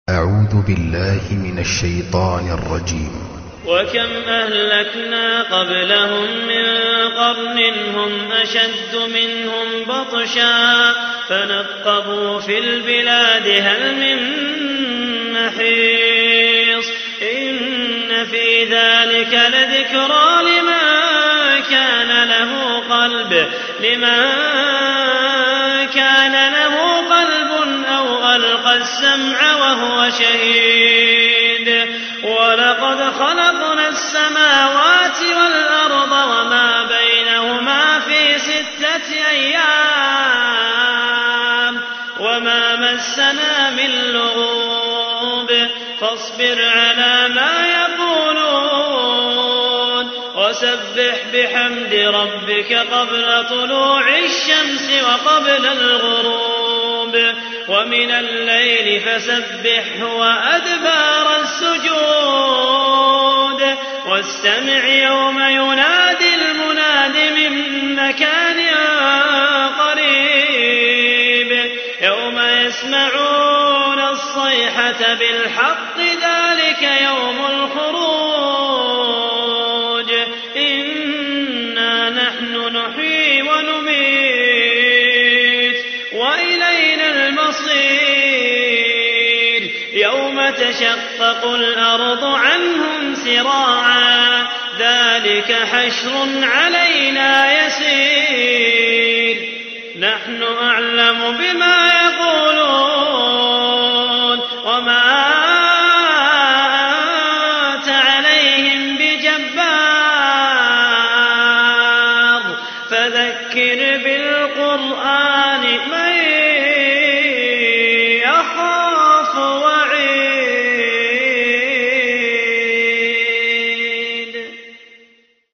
أعوذ بالله من الشيطان الرجيم. وكم أهلكنا قبلهم من قرن هم أشد منهم بطشا فنقبوا في البلاد هل من محيص إن في ذلك لذكرى لمن كان له قلب أو ألقى السمع وهو شهيد ولقد خلقنا السماوات والأرض وما بينهما في 6 أيام وما مسنا من لغوب فاصبر على ما يقولون وسبح بحمد ربك قبل طلوع الشمس وقبل الغروب ومن الليل فسبحه وأدبار السجود واستمع يوم ينادي المناد من مكان قريب يوم يسمعون الصيحة بالحق ذلك يوم الخروج إنا نحن نحيي ونميت وإلينا المصير يوم تشقق الأرض عنهم سراعا ذلك حشر علينا يسير نحن أعلم بما يقولون